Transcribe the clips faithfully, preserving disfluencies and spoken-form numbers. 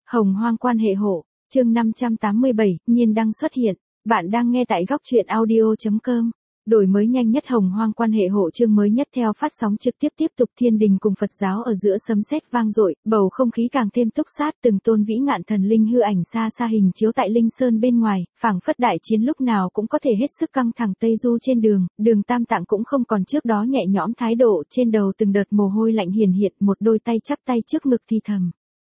Hồng Hoang quan hệ hộ, chương năm trăm tám mươi bảy, nhiên đăng xuất hiện. Bạn đang nghe tại góc truyện audio chấm com. Đổi mới nhanh nhất Hồng Hoang quan hệ hộ chương mới nhất theo phát sóng trực tiếp tiếp tục thiên đình cùng Phật giáo ở giữa sấm sét vang dội, bầu không khí càng thêm túc sát, từng tôn vĩ ngạn thần linh hư ảnh xa xa hình chiếu tại linh sơn bên ngoài, phảng phất đại chiến lúc nào cũng có thể hết sức căng thẳng. Tây du trên đường, Đường Tam Tạng cũng không còn trước đó nhẹ nhõm thái độ, trên đầu từng đợt mồ hôi lạnh hiển hiện, một đôi tay chắp tay trước ngực thì thầm: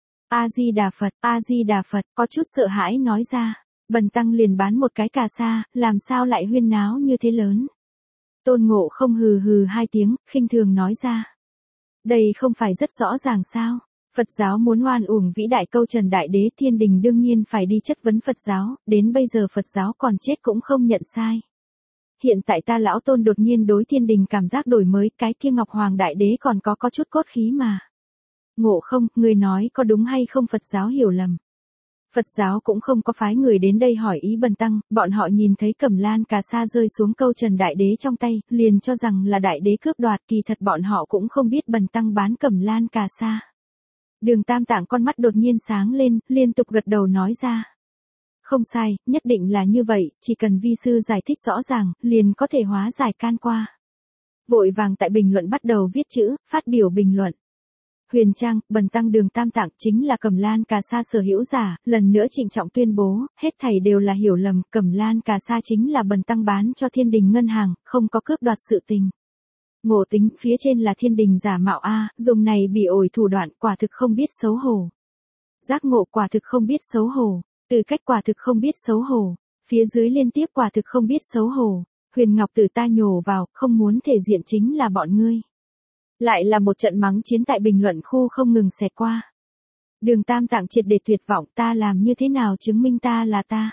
A Di Đà Phật, A Di Đà Phật, có chút sợ hãi nói ra. Bần tăng liền bán một cái cà sa, làm sao lại huyên náo như thế lớn? Tôn Ngộ Không hừ hừ hai tiếng, khinh thường nói ra. Đây không phải rất rõ ràng sao? Phật giáo muốn oan uổng vĩ đại câu trần đại đế, thiên đình đương nhiên phải đi chất vấn Phật giáo, đến bây giờ Phật giáo còn chết cũng không nhận sai. Hiện tại ta lão Tôn đột nhiên đối thiên đình cảm giác đổi mới, cái kia Ngọc Hoàng đại đế còn có có chút cốt khí mà. Ngộ Không, người nói có đúng hay không? Phật giáo hiểu lầm. Phật giáo cũng không có phái người đến đây hỏi ý bần tăng, bọn họ nhìn thấy cẩm lan cà sa rơi xuống câu trần đại đế trong tay, liền cho rằng là đại đế cướp đoạt, kỳ thật bọn họ cũng không biết bần tăng bán cẩm lan cà sa. Đường Tam Tạng con mắt đột nhiên sáng lên, liên tục gật đầu nói ra. Không sai, nhất định là như vậy, chỉ cần vi sư giải thích rõ ràng, liền có thể hóa giải can qua. Vội vàng tại bình luận bắt đầu viết chữ, phát biểu bình luận. Huyền Trang, bần tăng Đường Tam Tạng chính là cẩm lan cà sa sở hữu giả, lần nữa trịnh trọng tuyên bố, hết thảy đều là hiểu lầm, cẩm lan cà sa chính là bần tăng bán cho thiên đình ngân hàng, không có cướp đoạt sự tình. Ngộ tính, phía trên là thiên đình giả mạo a, dùng này bị ổi thủ đoạn, quả thực không biết xấu hổ. Giác ngộ, quả thực không biết xấu hổ. Từ cách, quả thực không biết xấu hổ. Phía dưới liên tiếp, quả thực không biết xấu hổ. Huyền Ngọc Tử ta nhổ vào, không muốn thể diện chính là bọn ngươi. Lại là một trận mắng chiến tại bình luận khu không ngừng xẹt qua. Đường Tam Tạng triệt để tuyệt vọng, ta làm như thế nào chứng minh ta là ta?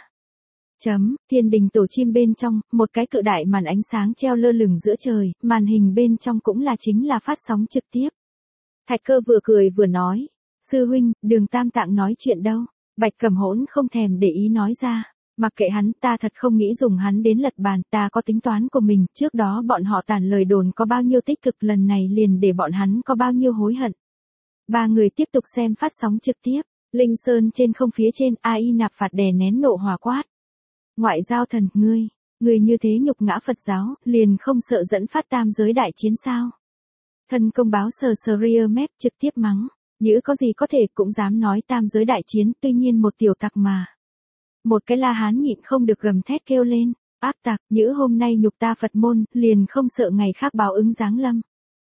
Chấm, thiên đình tổ chim bên trong, một cái cự đại màn ánh sáng treo lơ lửng giữa trời, màn hình bên trong cũng là chính là phát sóng trực tiếp. Thạch Cơ vừa cười vừa nói, sư huynh, Đường Tam Tạng nói chuyện đâu? Bạch Cẩm Hỗn không thèm để ý nói ra. Mặc kệ hắn, ta thật không nghĩ dùng hắn đến lật bàn, ta có tính toán của mình, trước đó bọn họ tản lời đồn có bao nhiêu tích cực, lần này liền để bọn hắn có bao nhiêu hối hận. Ba người tiếp tục xem phát sóng trực tiếp, Linh Sơn trên không phía trên, A I Nạp Phạt đè nén nộ hỏa quát. Ngoại giao thần, ngươi, ngươi như thế nhục ngã Phật giáo, liền không sợ dẫn phát tam giới đại chiến sao? Thân Công Báo sờ sờ ria mép trực tiếp mắng, nhữ có gì có thể cũng dám nói tam giới đại chiến, tuy nhiên một tiểu tặc mà. Một cái La Hán nhịn không được gầm thét kêu lên, ác tặc, nhữ hôm nay nhục ta Phật môn, liền không sợ ngày khác báo ứng giáng lâm.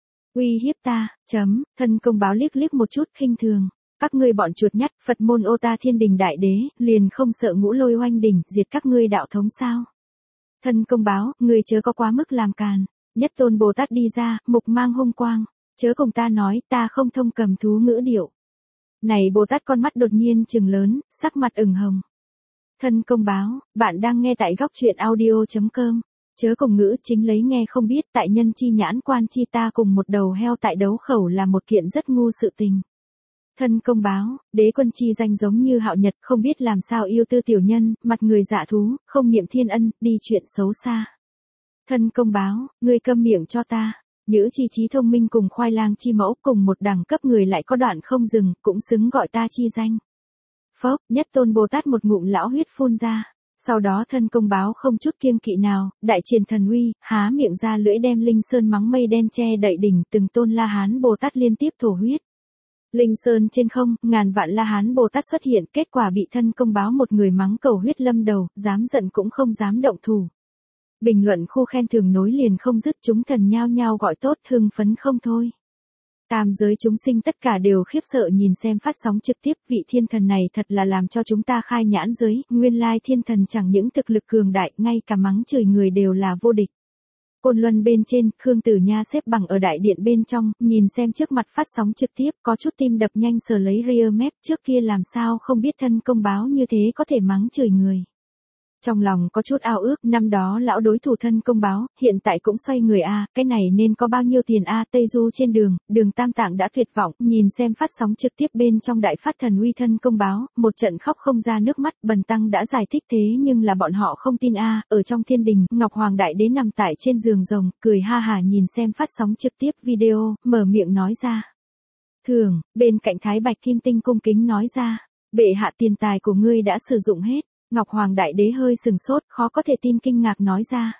Uy hiếp ta, chấm, Thân Công Báo liếc liếc một chút khinh thường, các ngươi bọn chuột nhắt, Phật môn ô ta thiên đình đại đế, liền không sợ ngũ lôi oanh đỉnh, diệt các ngươi đạo thống sao? Thân Công Báo, ngươi chớ có quá mức làm càn. Nhất Tôn Bồ Tát đi ra, mục mang hung quang, chớ cùng ta nói, ta không thông cầm thú ngữ điệu. Này Bồ Tát con mắt đột nhiên trừng lớn, sắc mặt ửng hồng. Thân Công Báo, bạn đang nghe tại góc truyện audio chấm com. Chớ cùng ngữ chính lấy nghe không biết, tại nhân chi nhãn quan chi ta cùng một đầu heo tại đấu khẩu là một kiện rất ngu sự tình. Thân Công Báo, đế quân chi danh giống như hạo nhật, không biết làm sao yêu tư tiểu nhân, mặt người dạ thú, không niệm thiên ân, đi chuyện xấu xa. Thân Công Báo, ngươi câm miệng cho ta. Nhữ chi trí thông minh cùng khoai lang chi mẫu cùng một đẳng cấp người lại có đoạn không dừng, cũng xứng gọi ta chi danh. Phốc, Nhất Tôn Bồ Tát một ngụm lão huyết phun ra. Sau đó Thân Công Báo không chút kiêng kỵ nào, đại triển thần uy, há miệng ra lưỡi đem Linh Sơn mắng mây đen che đậy đỉnh, từng tôn La Hán Bồ Tát liên tiếp thổ huyết. Linh Sơn trên không, ngàn vạn La Hán Bồ Tát xuất hiện, kết quả bị Thân Công Báo một người mắng cầu huyết lâm đầu, dám giận cũng không dám động thủ. Bình luận khu khen thưởng nối liền không dứt, chúng thần nhao nhao gọi tốt, hưng phấn không thôi. Tam giới chúng sinh tất cả đều khiếp sợ nhìn xem phát sóng trực tiếp, vị thiên thần này thật là làm cho chúng ta khai nhãn giới, nguyên lai thiên thần chẳng những thực lực cường đại, ngay cả mắng chửi người đều là vô địch. Côn Luân bên trên, Khương Tử Nha xếp bằng ở đại điện bên trong, nhìn xem trước mặt phát sóng trực tiếp, có chút tim đập nhanh sờ lấy ria mép, trước kia làm sao không biết Thân Công Báo như thế có thể mắng chửi người. Trong lòng có chút ao ước, năm đó lão đối thủ Thân Công Báo, hiện tại cũng xoay người a, cái này nên có bao nhiêu tiền a? Tây du trên đường, Đường Tam Tạng đã tuyệt vọng, nhìn xem phát sóng trực tiếp bên trong đại phát thần uy Thân Công Báo, một trận khóc không ra nước mắt, bần tăng đã giải thích thế nhưng là bọn họ không tin a. Ở trong thiên đình, Ngọc Hoàng đại đế nằm tại trên giường rồng, cười ha hả nhìn xem phát sóng trực tiếp video, mở miệng nói ra. Thường, bên cạnh Thái Bạch Kim Tinh cung kính nói ra. Bệ hạ, tiền tài của ngươi đã sử dụng hết. Ngọc Hoàng Đại Đế hơi sừng sốt, khó có thể tin kinh ngạc nói ra.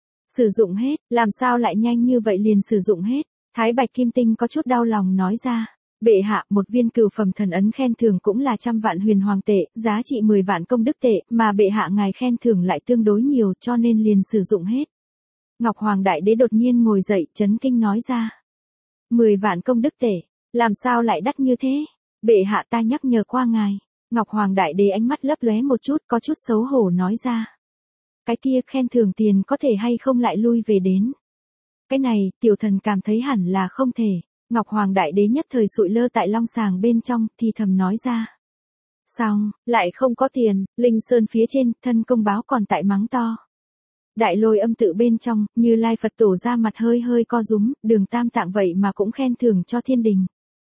Sử dụng hết, làm sao lại nhanh như vậy liền sử dụng hết? Thái Bạch Kim Tinh có chút đau lòng nói ra. Bệ hạ, một viên cửu phẩm thần ấn khen thưởng cũng là trăm vạn huyền hoàng tệ, giá trị mười vạn công đức tệ, mà bệ hạ ngài khen thưởng lại tương đối nhiều cho nên liền sử dụng hết. Ngọc Hoàng Đại Đế đột nhiên ngồi dậy, chấn kinh nói ra. mười vạn công đức tệ, làm sao lại đắt như thế? Bệ hạ, ta nhắc nhở qua ngài. Ngọc Hoàng Đại Đế ánh mắt lấp lóe một chút, có chút xấu hổ nói ra. Cái kia khen thưởng tiền có thể hay không lại lui về đến? Cái này, tiểu thần cảm thấy hẳn là không thể. Ngọc Hoàng Đại Đế nhất thời sụi lơ tại long sàng bên trong, thì thầm nói ra. Xong, lại không có tiền, Linh Sơn phía trên, thân công báo còn tại mắng to. Đại Lôi Âm tự bên trong, Như Lai Phật Tổ ra mặt hơi hơi co rúm, Đường Tam Tạng vậy mà cũng khen thưởng cho thiên đình.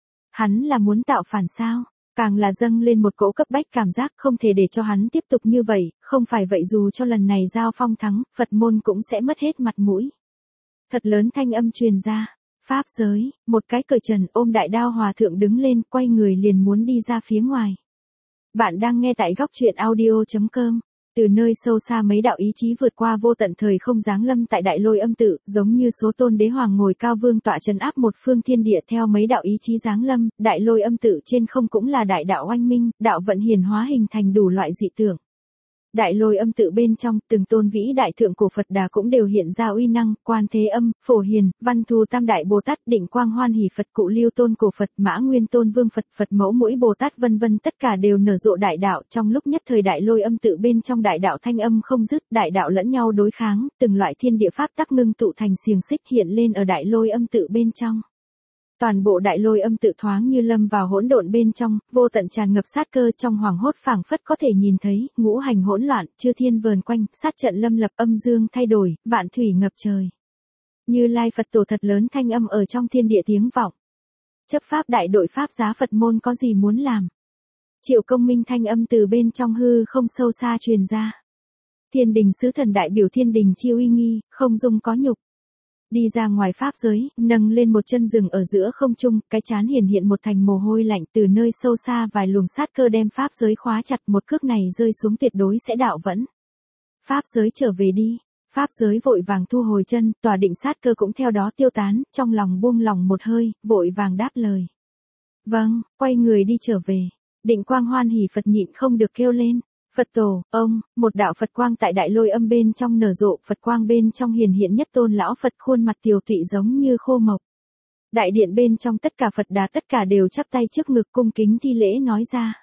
Hắn là muốn tạo phản sao? Càng là dâng lên một cỗ cấp bách cảm giác không thể để cho hắn tiếp tục như vậy, không phải vậy dù cho lần này giao phong thắng, Phật môn cũng sẽ mất hết mặt mũi. Thật lớn thanh âm truyền ra. Pháp giới, một cái cởi trần ôm đại đao hòa thượng đứng lên, quay người liền muốn đi ra phía ngoài. Bạn đang nghe tại góc truyện audio chấm com. Từ nơi sâu xa mấy đạo ý chí vượt qua vô tận thời không giáng lâm tại Đại Lôi Âm tự, giống như số tôn đế hoàng ngồi cao vương tọa trấn áp một phương thiên địa theo mấy đạo ý chí giáng lâm, Đại Lôi Âm tự trên không cũng là đại đạo oanh minh, đạo vận hiển hóa hình thành đủ loại dị tượng. Đại Lôi Âm tự bên trong, từng tôn vĩ đại thượng cổ Phật Đà cũng đều hiện ra uy năng, Quan Thế Âm, Phổ Hiền, Văn Thù Tam Đại Bồ Tát, Định Quang Hoan Hỷ Phật, Cụ Lưu Tôn Cổ Phật, Mã Nguyên Tôn Vương Phật, Phật Mẫu Mũi Bồ Tát vân vân, tất cả đều nở rộ đại đạo, trong lúc nhất thời Đại Lôi Âm tự bên trong đại đạo thanh âm không dứt, đại đạo lẫn nhau đối kháng, từng loại thiên địa pháp tắc ngưng tụ thành xiềng xích hiện lên ở Đại Lôi Âm tự bên trong. Toàn bộ Đại Lôi Âm tự thoáng như lâm vào hỗn độn bên trong, vô tận tràn ngập sát cơ, trong hoàng hốt phảng phất có thể nhìn thấy, ngũ hành hỗn loạn, chư thiên vờn quanh, sát trận lâm lập, âm dương thay đổi, vạn thủy ngập trời. Như Lai Phật Tổ thật lớn thanh âm ở trong thiên địa tiếng vọng. Chấp pháp đại đội pháp giá Phật môn có gì muốn làm? Triệu Công Minh thanh âm từ bên trong hư không sâu xa truyền ra. Thiên đình sứ thần đại biểu thiên đình chi uy nghi, không dung có nhục. Đi ra ngoài pháp giới, nâng lên một chân rừng ở giữa không trung, cái chán hiển hiện một thành mồ hôi lạnh, từ nơi sâu xa vài luồng sát cơ đem pháp giới khóa chặt, một cước này rơi xuống tuyệt đối sẽ đạo vẫn. Pháp giới trở về đi. Pháp giới vội vàng thu hồi chân, tòa định sát cơ cũng theo đó tiêu tán, trong lòng buông lòng một hơi, vội vàng đáp lời. Vâng, quay người đi trở về. Định Quang Hoan Hỷ Phật nhịn không được kêu lên. Phật Tổ, ông, một đạo Phật quang tại Đại Lôi Âm bên trong nở rộ, Phật quang bên trong hiển hiện nhất tôn lão Phật, khuôn mặt tiều tụy giống như khô mộc. Đại điện bên trong tất cả Phật Đà tất cả đều chắp tay trước ngực cung kính thi lễ nói ra.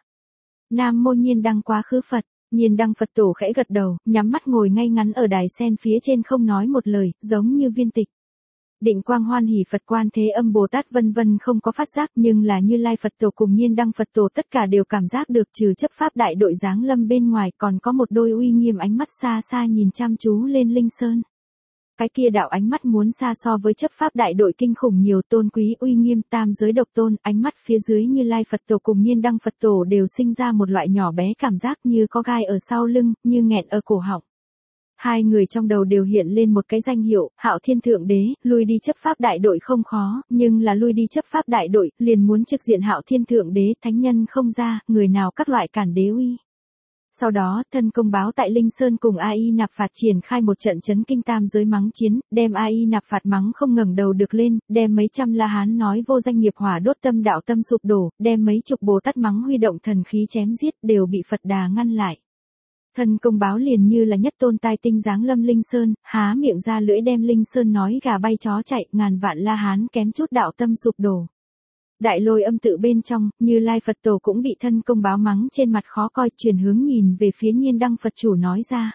Nam mô Nhiên Đăng quá khứ Phật. Nhiên Đăng Phật Tổ khẽ gật đầu, nhắm mắt ngồi ngay ngắn ở đài sen phía trên không nói một lời, giống như viên tịch. Định Quang Hoan Hỷ Phật, Quan Thế Âm Bồ Tát vân vân không có phát giác, nhưng là Như Lai Phật Tổ cùng Nhiên Đăng Phật Tổ tất cả đều cảm giác được, trừ chấp pháp đại đội giáng lâm bên ngoài còn có một đôi uy nghiêm ánh mắt xa xa nhìn chăm chú lên Linh Sơn. Cái kia đạo ánh mắt muốn xa so với chấp pháp đại đội kinh khủng nhiều, tôn quý uy nghiêm tam giới độc tôn, ánh mắt phía dưới Như Lai Phật Tổ cùng Nhiên Đăng Phật Tổ đều sinh ra một loại nhỏ bé cảm giác như có gai ở sau lưng, như nghẹn ở cổ họng. Hai người trong đầu đều hiện lên một cái danh hiệu, Hạo Thiên Thượng Đế, lui đi chấp pháp đại đội không khó, nhưng là lui đi chấp pháp đại đội, liền muốn trực diện Hạo Thiên Thượng Đế, thánh nhân không ra, người nào các loại cản đế uy. Sau đó, thân công báo tại Linh Sơn cùng A I Nạp Phạt triển khai một trận chấn kinh tam giới mắng chiến, đem A I Nạp Phạt mắng không ngẩng đầu được lên, đem mấy trăm La Hán nói vô danh nghiệp hỏa đốt tâm đạo tâm sụp đổ, đem mấy chục Bồ Tát mắng huy động thần khí chém giết, đều bị Phật Đà ngăn lại. Thân công báo liền như là nhất tôn tai tinh giáng lâm Linh Sơn, há miệng ra lưỡi đem Linh Sơn nói gà bay chó chạy, ngàn vạn La Hán kém chút đạo tâm sụp đổ. Đại Lôi Âm tự bên trong, Như Lai Phật Tổ cũng bị thân công báo mắng trên mặt khó coi, chuyển hướng nhìn về phía Nhiên Đăng Phật chủ nói ra.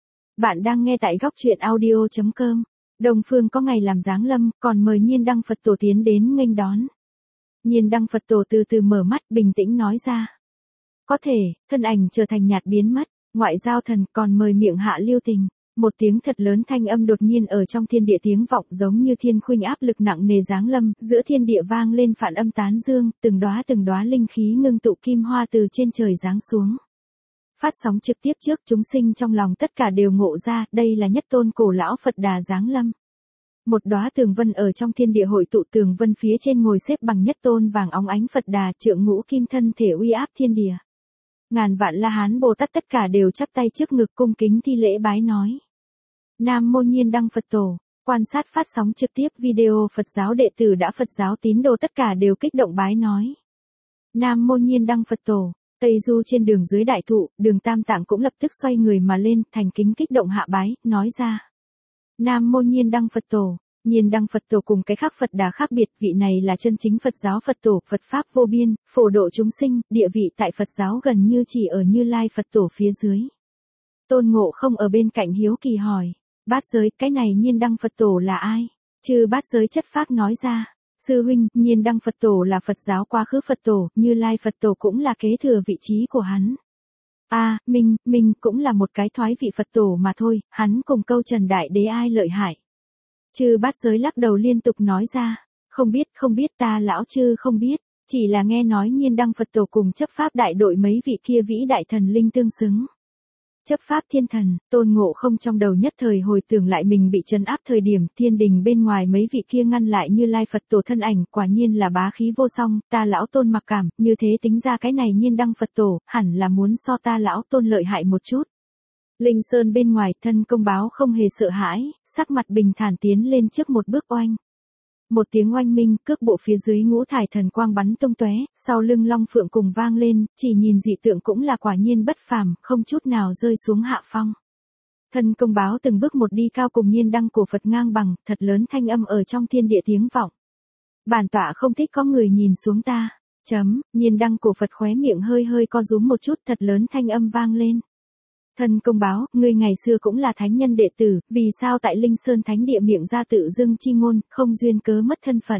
Bạn đang nghe tại góc truyện audio chấm com. Đông phương có ngày làm giáng lâm, còn mời Nhiên Đăng Phật Tổ tiến đến nghênh đón. Nhiên Đăng Phật Tổ từ từ mở mắt, bình tĩnh nói ra. Có thể, thân ảnh trở thành nhạt biến mất, ngoại giao thần, còn mời miệng hạ lưu tình. Một tiếng thật lớn thanh âm đột nhiên ở trong thiên địa tiếng vọng, giống như thiên khuynh áp lực nặng nề giáng lâm, giữa thiên địa vang lên phản âm tán dương, từng đóa từng đóa linh khí ngưng tụ kim hoa từ trên trời giáng xuống. Phát sóng trực tiếp trước, chúng sinh trong lòng tất cả đều ngộ ra, đây là nhất tôn cổ lão Phật Đà giáng lâm. Một đóa tường vân ở trong thiên địa hội tụ, tường vân phía trên ngồi xếp bằng nhất tôn vàng óng ánh Phật Đà, trượng ngũ kim thân thể uy áp thiên địa. Ngàn vạn La Hán Bồ Tát tất cả đều chắp tay trước ngực cung kính thi lễ bái nói. Nam Mô Nhiên Đăng Phật Tổ. Quan sát phát sóng trực tiếp video Phật giáo đệ tử đã Phật giáo tín đồ tất cả đều kích động bái nói. Nam Mô Nhiên Đăng Phật Tổ. Tây Du trên đường dưới đại thụ, Đường Tam Tạng cũng lập tức xoay người mà lên, thành kính kích động hạ bái, nói ra. Nam Mô Nhiên Đăng Phật Tổ. Nhiên Đăng Phật Tổ cùng cái khác Phật Đà khác biệt, vị này là chân chính Phật giáo Phật Tổ, Phật Pháp vô biên, phổ độ chúng sinh, địa vị tại Phật giáo gần như chỉ ở Như Lai Phật Tổ phía dưới. Tôn Ngộ Không ở bên cạnh hiếu kỳ hỏi, Bát Giới, cái này Nhiên Đăng Phật Tổ là ai? Chư Bát Giới chất phác nói ra, sư huynh, Nhiên Đăng Phật Tổ là Phật giáo quá khứ Phật Tổ, Như Lai Phật Tổ cũng là kế thừa vị trí của hắn. A, à, Minh, Minh cũng là một cái thoái vị Phật Tổ mà thôi, hắn cùng câu Trần Đại Đế ai lợi hại. Chư Bát Giới lắc đầu liên tục nói ra, không biết, không biết, ta lão chư không biết, chỉ là nghe nói Nhiên Đăng Phật Tổ cùng chấp pháp đại đội mấy vị kia vĩ đại thần linh tương xứng. Chấp pháp thiên thần, Tôn Ngộ Không trong đầu nhất thời hồi tưởng lại mình bị trấn áp thời điểm thiên đình bên ngoài mấy vị kia ngăn lại Như Lai Phật Tổ thân ảnh, quả nhiên là bá khí vô song, ta lão Tôn mặc cảm, như thế tính ra cái này Nhiên Đăng Phật Tổ, hẳn là muốn so ta lão Tôn lợi hại một chút. Linh Sơn bên ngoài thân công báo không hề sợ hãi, sắc mặt bình thản tiến lên trước một bước oanh. Một tiếng oanh minh, cước bộ phía dưới ngũ thải thần quang bắn tung tóe, sau lưng long phượng cùng vang lên, chỉ nhìn dị tượng cũng là quả nhiên bất phàm, không chút nào rơi xuống hạ phong. Thân công báo từng bước một đi cao cùng Nhiên Đăng cổ Phật ngang bằng, thật lớn thanh âm ở trong thiên địa tiếng vọng. Bản tọa không thích có người nhìn xuống ta. Chấm, Nhiên Đăng cổ Phật khóe miệng hơi hơi co rúm một chút, thật lớn thanh âm vang lên. Thân công báo, ngươi ngày xưa cũng là thánh nhân đệ tử, vì sao tại Linh Sơn Thánh Địa miệng ra tự dưng chi ngôn, không duyên cớ mất thân phận.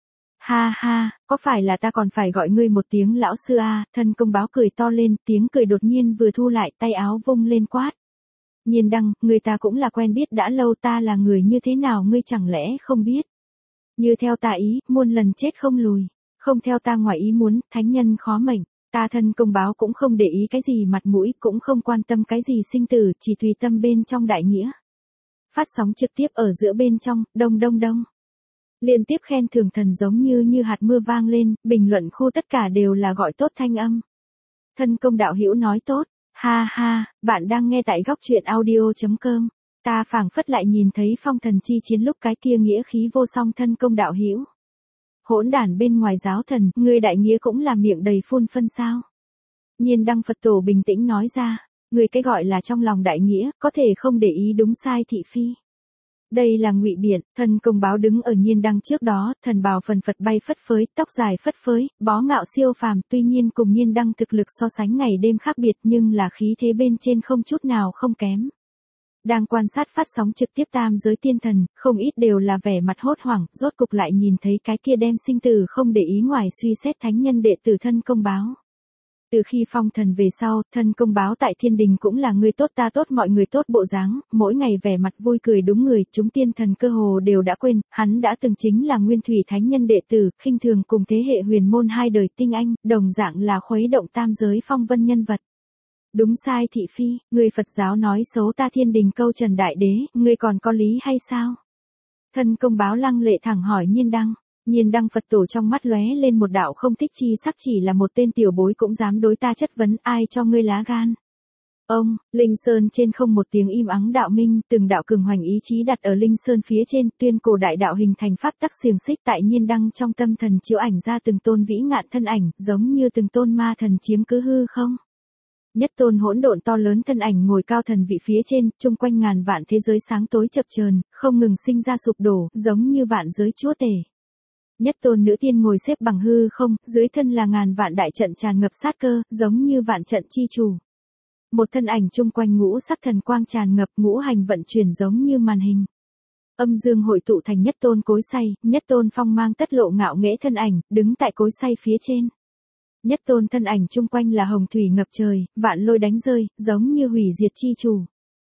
Ha ha, có phải là ta còn phải gọi ngươi một tiếng lão sư a? À? Thân công báo cười to lên, tiếng cười đột nhiên vừa thu lại, tay áo vung lên quát. Nhiên Đăng, người ta cũng là quen biết đã lâu, ta là người như thế nào ngươi chẳng lẽ không biết. Như theo ta ý, muôn lần chết không lùi, không theo ta ngoài ý muốn, thánh nhân khó mệnh. Ta thân công báo cũng không để ý cái gì mặt mũi, cũng không quan tâm cái gì sinh tử, chỉ tùy tâm bên trong đại nghĩa. Phát sóng trực tiếp ở giữa bên trong, đông đông đông. Liên tiếp khen thưởng thần giống như như hạt mưa vang lên, bình luận khu tất cả đều là gọi tốt thanh âm. Thân công đạo hữu nói tốt, ha ha, bạn đang nghe tại góc truyện audio chấm com. Ta phảng phất lại nhìn thấy phong thần chi chiến lúc cái kia nghĩa khí vô song thân công đạo hữu. Hỗn đản bên ngoài giáo thần, ngươi đại nghĩa cũng là miệng đầy phun phân sao. Nhiên Đăng Phật Tổ bình tĩnh nói ra, ngươi cái gọi là trong lòng đại nghĩa, có thể không để ý đúng sai thị phi. Đây là ngụy biện, thần công báo đứng ở Nhiên Đăng trước đó, thần bào phần phật bay phất phới, tóc dài phất phới, bó ngạo siêu phàm, tuy nhiên cùng Nhiên Đăng thực lực so sánh ngày đêm khác biệt nhưng là khí thế bên trên không chút nào không kém. Đang quan sát phát sóng trực tiếp tam giới tiên thần, không ít đều là vẻ mặt hốt hoảng, rốt cục lại nhìn thấy cái kia đem sinh tử không để ý ngoài suy xét thánh nhân đệ tử thân công báo. Từ khi phong thần về sau, thân công báo tại thiên đình cũng là người tốt ta tốt mọi người tốt bộ dáng, mỗi ngày vẻ mặt vui cười đúng người, chúng tiên thần cơ hồ đều đã quên, hắn đã từng chính là nguyên thủy thánh nhân đệ tử, khinh thường cùng thế hệ huyền môn hai đời tinh anh, đồng dạng là khuấy động tam giới phong vân nhân vật. Đúng sai thị phi, người Phật giáo nói xấu ta thiên đình câu Trần Đại Đế, ngươi còn có lý hay sao? Thân công báo lăng lệ thẳng hỏi Nhiên Đăng. Nhiên Đăng Phật Tổ trong mắt lóe lên một đạo không thích chi sắc, chỉ là một tên tiểu bối cũng dám đối ta chất vấn, ai cho ngươi lá gan. Ông, Linh Sơn trên không một tiếng im ắng đạo minh, từng đạo cường hoành ý chí đặt ở Linh Sơn phía trên, tuyên cổ đại đạo hình thành pháp tắc xiềng xích tại Nhiên Đăng trong tâm thần chiếu ảnh ra từng tôn vĩ ngạn thân ảnh, giống như từng tôn ma thần chiếm cứ hư không. Nhất tôn hỗn độn to lớn thân ảnh ngồi cao thần vị phía trên, chung quanh ngàn vạn thế giới sáng tối chập chờn, không ngừng sinh ra sụp đổ, giống như vạn giới chúa tể. Nhất tôn nữ tiên ngồi xếp bằng hư không, dưới thân là ngàn vạn đại trận tràn ngập sát cơ, giống như vạn trận chi chủ. Một thân ảnh chung quanh ngũ sắc thần quang tràn ngập, ngũ hành vận chuyển giống như màn hình. Âm dương hội tụ thành nhất tôn cối xay, nhất tôn phong mang tất lộ ngạo nghễ thân ảnh, đứng tại cối xay phía trên. Nhất tôn thân ảnh chung quanh là hồng thủy ngập trời, vạn lôi đánh rơi, giống như hủy diệt chi chủ.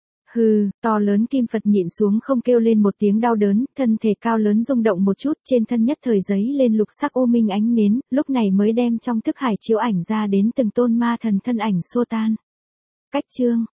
Hừ, to lớn kim Phật nhịn xuống không kêu lên một tiếng đau đớn, thân thể cao lớn rung động một chút, trên thân nhất thời giấy lên lục sắc ô minh ánh nến, lúc này mới đem trong thức hải chiếu ảnh ra đến từng tôn ma thần thân ảnh xua tan. Cách chương,